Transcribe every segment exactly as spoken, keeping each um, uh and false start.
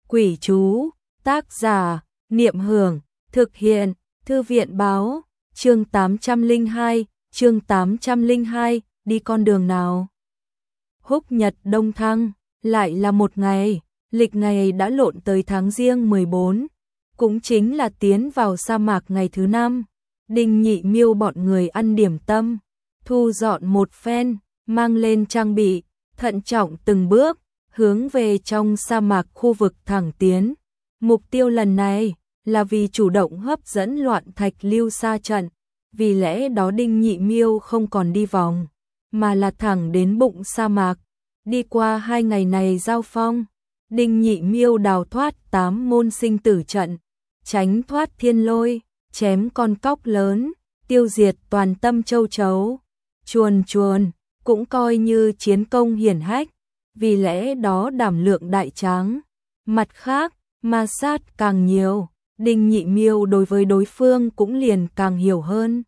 Quỷ chú, tác giả, Niệm Hưởng, thực hiện, Thư viện báo, chương tám trăm lẻ hai, chương tám trăm lẻ hai, đi con đường nào? Húc nhật đông thăng, lại là một ngày, lịch ngày đã lộn tới tháng Giêng mười bốn, cũng chính là tiến vào sa mạc ngày thứ năm. Đinh Nhị Miêu bọn người ăn điểm tâm, thu dọn một phen, mang lên trang bị, thận trọng từng bước, hướng về trong sa mạc khu vực thẳng tiến. Mục tiêu lần này là vì chủ động hấp dẫn loạn thạch lưu sa trận, vì lẽ đó Đinh Nhị Miêu không còn đi vòng, mà là thẳng đến bụng sa mạc. Đi qua hai ngày này giao phong, Đinh Nhị Miêu đào thoát tám môn sinh tử trận, tránh thoát thiên lôi, chém con cóc lớn, tiêu diệt toàn tâm châu chấu, chuồn chuồn, cũng coi như chiến công hiển hách, vì lẽ đó đảm lượng đại tráng. Mặt khác, ma sát càng nhiều, Đinh Nhị Miêu đối với đối phương cũng liền càng hiểu hơn.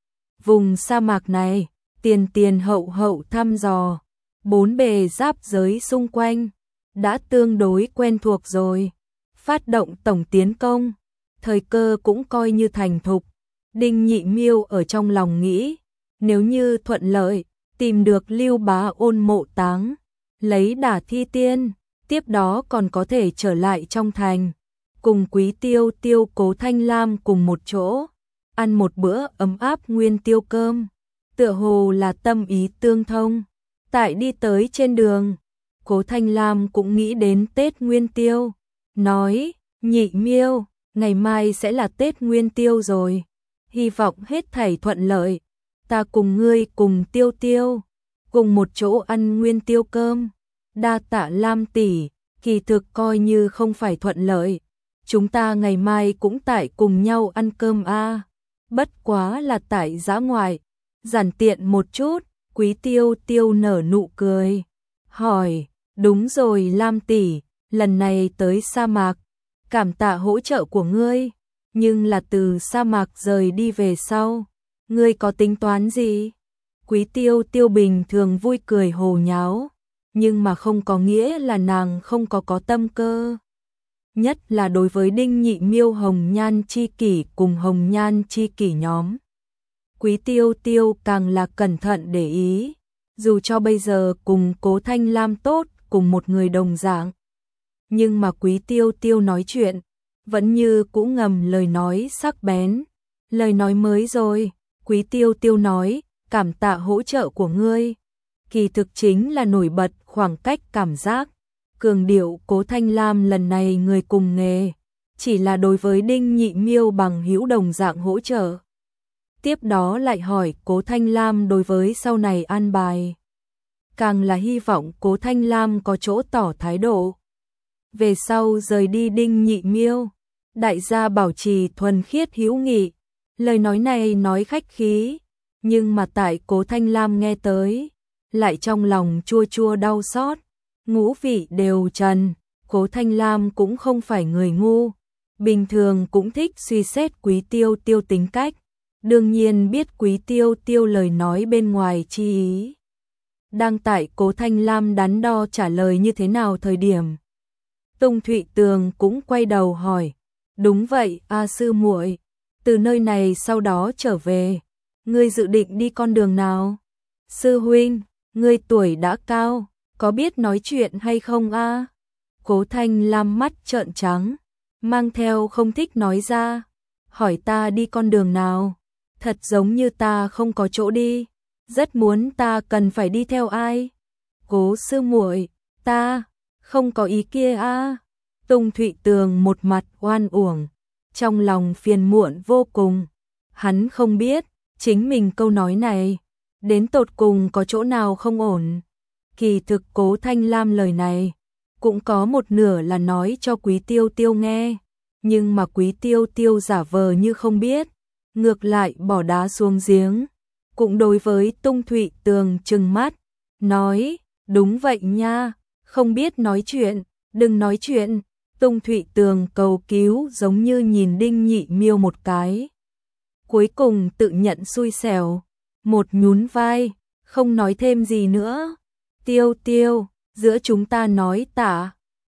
Vùng sa mạc này, tiền tiền hậu hậu thăm dò, bốn bề giáp giới xung quanh, đã tương đối quen thuộc rồi. Phát động tổng tiến công, thời cơ cũng coi như thành thục. Đinh Nhị Miêu ở trong lòng nghĩ, nếu như thuận lợi, tìm được Lưu Bá Ôn mộ táng, lấy đả thi tiên, tiếp đó còn có thể trở lại trong thành, cùng Quý Tiêu Tiêu Cố Thanh Lam cùng một chỗ, ăn một bữa ấm áp nguyên tiêu cơm, tựa hồ là tâm ý tương thông. Tại đi tới trên đường, Cố Thanh Lam cũng nghĩ đến Tết Nguyên Tiêu, nói, Nhị Miêu, ngày mai sẽ là Tết Nguyên Tiêu rồi, hy vọng hết thảy thuận lợi, ta cùng ngươi cùng Tiêu Tiêu, cùng một chỗ ăn nguyên tiêu cơm. Đa tạ Lam tỷ, kỳ thực coi như không phải thuận lợi, chúng ta ngày mai cũng tại cùng nhau ăn cơm a. Bất quá là tại dã ngoại, giản tiện một chút. Quý Tiêu Tiêu nở nụ cười, hỏi, đúng rồi Lam tỷ, lần này tới sa mạc, cảm tạ hỗ trợ của ngươi, nhưng là từ sa mạc rời đi về sau, ngươi có tính toán gì? Quý Tiêu Tiêu bình thường vui cười hồ nháo, nhưng mà không có nghĩa là nàng không có có tâm cơ. Nhất là đối với Đinh Nhị Miêu Hồng Nhan chi kỷ cùng Hồng Nhan chi kỷ nhóm. Quý Tiêu Tiêu càng là cẩn thận để ý, dù cho bây giờ cùng Cố Thanh Lam tốt cùng một người đồng dạng. Nhưng mà Quý Tiêu Tiêu nói chuyện, vẫn như cũ ngầm lời nói sắc bén. Lời nói mới rồi, Quý Tiêu Tiêu nói, cảm tạ hỗ trợ của ngươi. Kỳ thực chính là nổi bật khoảng cách cảm giác. Cường điệu Cố Thanh Lam lần này người cùng nghề, chỉ là đối với Đinh Nhị Miêu bằng hữu đồng dạng hỗ trợ. Tiếp đó lại hỏi Cố Thanh Lam đối với sau này an bài. Càng là hy vọng Cố Thanh Lam có chỗ tỏ thái độ. Về sau rời đi Đinh Nhị Miêu, đại gia bảo trì thuần khiết hữu nghị. Lời nói này nói khách khí, nhưng mà tại Cố Thanh Lam nghe tới, lại trong lòng chua chua đau xót. Ngũ vị đều trần, Cố Thanh Lam cũng không phải người ngu, bình thường cũng thích suy xét Quý Tiêu Tiêu tính cách, đương nhiên biết Quý Tiêu Tiêu lời nói bên ngoài chi ý. Đang tại Cố Thanh Lam đắn đo trả lời như thế nào thời điểm, Tùng Thụy Tường cũng quay đầu hỏi, đúng vậy a sư muội, từ nơi này sau đó trở về, ngươi dự định đi con đường nào? Sư huynh, ngươi tuổi đã cao, có biết nói chuyện hay không a? Cố Thanh Lam mắt trợn trắng, mang theo không thích nói ra, hỏi ta đi con đường nào, thật giống như ta không có chỗ đi, rất muốn ta cần phải đi theo ai. Cố sư muội, ta không có ý kia a. Tùng Thụy Tường một mặt oan uổng, trong lòng phiền muộn vô cùng. Hắn không biết, chính mình câu nói này, đến tột cùng có chỗ nào không ổn. Kỳ thực Cố Thanh Lam lời này, cũng có một nửa là nói cho Quý Tiêu Tiêu nghe, nhưng mà Quý Tiêu Tiêu giả vờ như không biết, ngược lại bỏ đá xuống giếng, cũng đối với Tùng Thụy Tường trừng mắt, nói, đúng vậy nha, không biết nói chuyện, đừng nói chuyện. Tùng Thụy Tường cầu cứu giống như nhìn Đinh Nhị Miêu một cái. Cuối cùng tự nhận xui xẻo, một nhún vai, không nói thêm gì nữa. Tiêu Tiêu, giữa chúng ta nói tạ,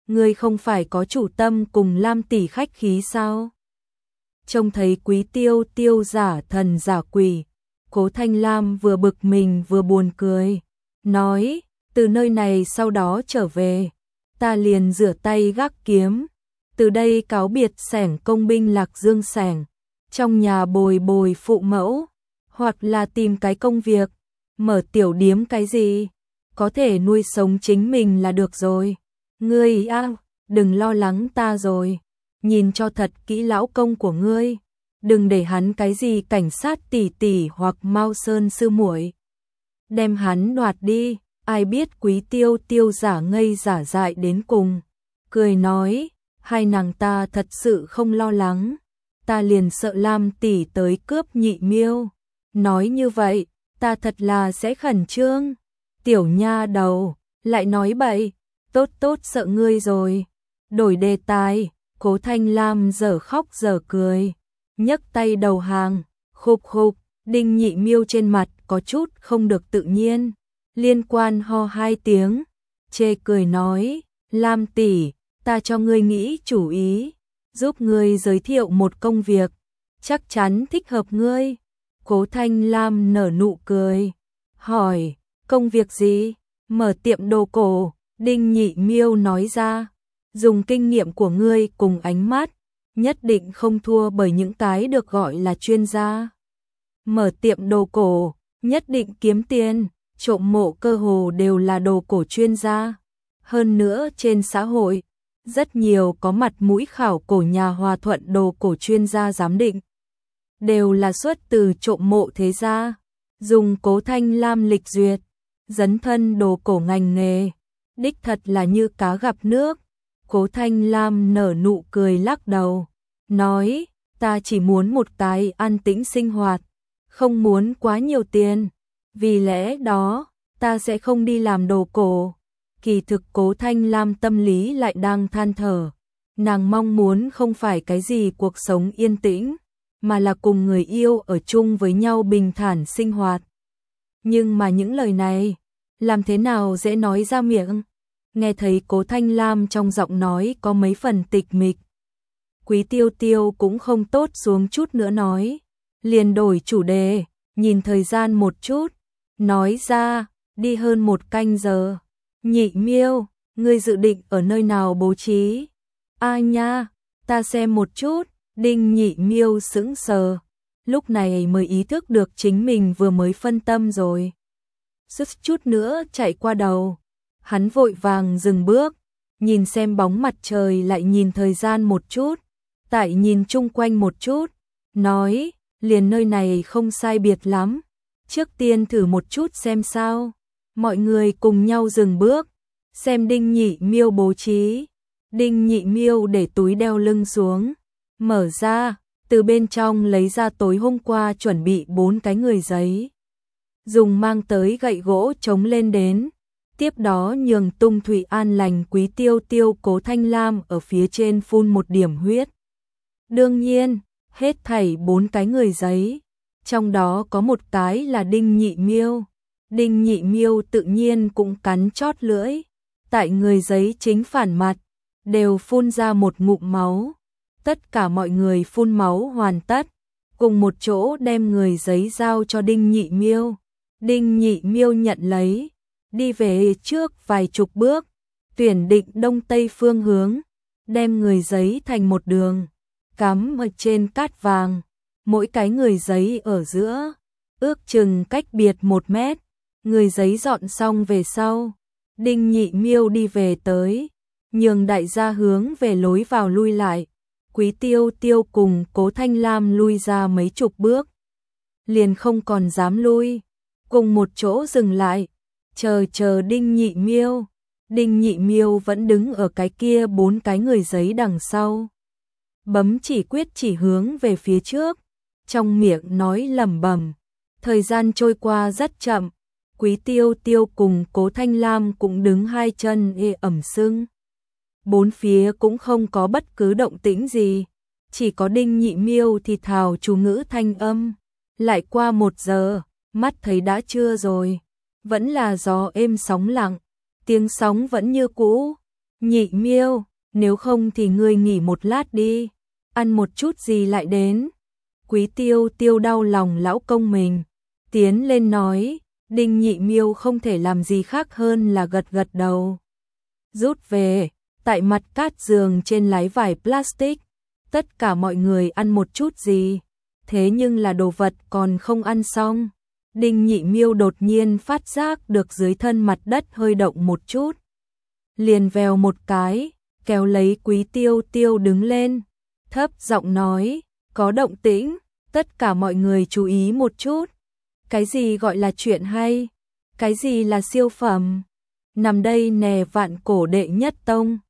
ngươi không phải có chủ tâm cùng Lam tỷ khách khí sao? Trông thấy Quý Tiêu Tiêu giả thần giả quỷ, Cố Thanh Lam vừa bực mình vừa buồn cười, nói, từ nơi này sau đó trở về, ta liền rửa tay gác kiếm, từ đây cáo biệt xẻng công binh Lạc Dương xẻng, trong nhà bồi bồi phụ mẫu, hoặc là tìm cái công việc, mở tiểu điếm cái gì, có thể nuôi sống chính mình là được rồi. Ngươi a, đừng lo lắng ta rồi, nhìn cho thật kỹ lão công của ngươi, đừng để hắn cái gì cảnh sát tỷ tỷ hoặc Mao Sơn sư muội đem hắn đoạt đi. Ai biết Quý Tiêu Tiêu giả ngây giả dại đến cùng, cười nói, hai nàng ta thật sự không lo lắng, ta liền sợ Lam tỷ tới cướp Nhị Miêu. Nói như vậy, ta thật là sẽ khẩn trương. Tiểu nha đầu, lại nói bậy, tốt tốt sợ ngươi rồi. Đổi đề tài, Cố Thanh Lam giờ khóc giờ cười, nhấc tay đầu hàng, khục khục, Đinh Nhị Miêu trên mặt có chút không được tự nhiên, liên quan ho hai tiếng, chê cười nói, Lam tỷ, ta cho ngươi nghĩ chủ ý, giúp ngươi giới thiệu một công việc, chắc chắn thích hợp ngươi. Cố Thanh Lam nở nụ cười, hỏi, công việc gì? Mở tiệm đồ cổ. Đinh Nhị Miêu nói ra, dùng kinh nghiệm của ngươi cùng ánh mắt, nhất định không thua bởi những cái được gọi là chuyên gia. Mở tiệm đồ cổ, nhất định kiếm tiền, trộm mộ cơ hồ đều là đồ cổ chuyên gia. Hơn nữa trên xã hội, rất nhiều có mặt mũi khảo cổ nhà Hòa Thuận đồ cổ chuyên gia giám định, đều là xuất từ trộm mộ thế gia. Dùng Cố Thanh Lam lịch duyệt, dấn thân đồ cổ ngành nghề, đích thật là như cá gặp nước. Cố Thanh Lam nở nụ cười lắc đầu, nói, ta chỉ muốn một cái an tĩnh sinh hoạt, không muốn quá nhiều tiền, vì lẽ đó, ta sẽ không đi làm đồ cổ. Kỳ thực Cố Thanh Lam tâm lý lại đang than thở, nàng mong muốn không phải cái gì cuộc sống yên tĩnh, mà là cùng người yêu ở chung với nhau bình thản sinh hoạt. Nhưng mà những lời này, làm thế nào dễ nói ra miệng? Nghe thấy Cố Thanh Lam trong giọng nói có mấy phần tịch mịch. Quý Tiêu Tiêu cũng không tốt xuống chút nữa nói, liền đổi chủ đề, nhìn thời gian một chút, nói ra, đi hơn một canh giờ. Nhị Miêu, ngươi dự định ở nơi nào bố trí? A nha, ta xem một chút. Đinh Nhị Miêu sững sờ, lúc này mới ý thức được chính mình vừa mới phân tâm rồi. Sức chút nữa chạy qua đầu, hắn vội vàng dừng bước, nhìn xem bóng mặt trời lại nhìn thời gian một chút, tại nhìn chung quanh một chút, nói, liền nơi này không sai biệt lắm, trước tiên thử một chút xem sao. Mọi người cùng nhau dừng bước, xem Đinh Nhị Miêu bố trí. Đinh Nhị Miêu để túi đeo lưng xuống, mở ra, từ bên trong lấy ra tối hôm qua chuẩn bị bốn cái người giấy, dùng mang tới gậy gỗ chống lên đến, tiếp đó nhường Tung Thủy An lành Quý Tiêu Tiêu Cố Thanh Lam ở phía trên phun một điểm huyết. Đương nhiên, hết thảy bốn cái người giấy, trong đó có một cái là Đinh Nhị Miêu. Đinh Nhị Miêu tự nhiên cũng cắn chót lưỡi, tại người giấy chính phản mặt, đều phun ra một ngụm máu. Tất cả mọi người phun máu hoàn tất, cùng một chỗ đem người giấy giao cho Đinh Nhị Miêu. Đinh Nhị Miêu nhận lấy, đi về trước vài chục bước, tuyển định đông tây phương hướng, đem người giấy thành một đường, cắm ở trên cát vàng, mỗi cái người giấy ở giữa, ước chừng cách biệt một mét. Người giấy dọn xong về sau, Đinh Nhị Miêu đi về tới, nhường đại gia hướng về lối vào lui lại. Quý Tiêu Tiêu cùng Cố Thanh Lam lui ra mấy chục bước, liền không còn dám lui, cùng một chỗ dừng lại, chờ chờ Đinh Nhị Miêu. Đinh Nhị Miêu vẫn đứng ở cái kia bốn cái người giấy đằng sau, bấm chỉ quyết chỉ hướng về phía trước, trong miệng nói lẩm bẩm. Thời gian trôi qua rất chậm, Quý Tiêu Tiêu cùng Cố Thanh Lam cũng đứng hai chân ê ẩm sưng. Bốn phía cũng không có bất cứ động tĩnh gì, chỉ có Đinh Nhị Miêu thì thào chú ngữ thanh âm. Lại qua một giờ, mắt thấy đã trưa rồi, vẫn là gió êm sóng lặng, tiếng sóng vẫn như cũ, Nhị Miêu, nếu không thì ngươi nghỉ một lát đi, ăn một chút gì lại đến. Quý Tiêu Tiêu đau lòng lão công mình, tiến lên nói, Đinh Nhị Miêu không thể làm gì khác hơn là gật gật đầu. Rút về, tại mặt cát giường trên lái vải plastic, tất cả mọi người ăn một chút gì, thế nhưng là đồ vật còn không ăn xong. Đinh Nhị Miêu đột nhiên phát giác được dưới thân mặt đất hơi động một chút. Liền vèo một cái, kéo lấy Quý Tiêu Tiêu đứng lên, thấp giọng nói, có động tĩnh, tất cả mọi người chú ý một chút. Cái gì gọi là chuyện hay? Cái gì là siêu phẩm? Nằm đây nè Vạn Cổ đệ nhất tông.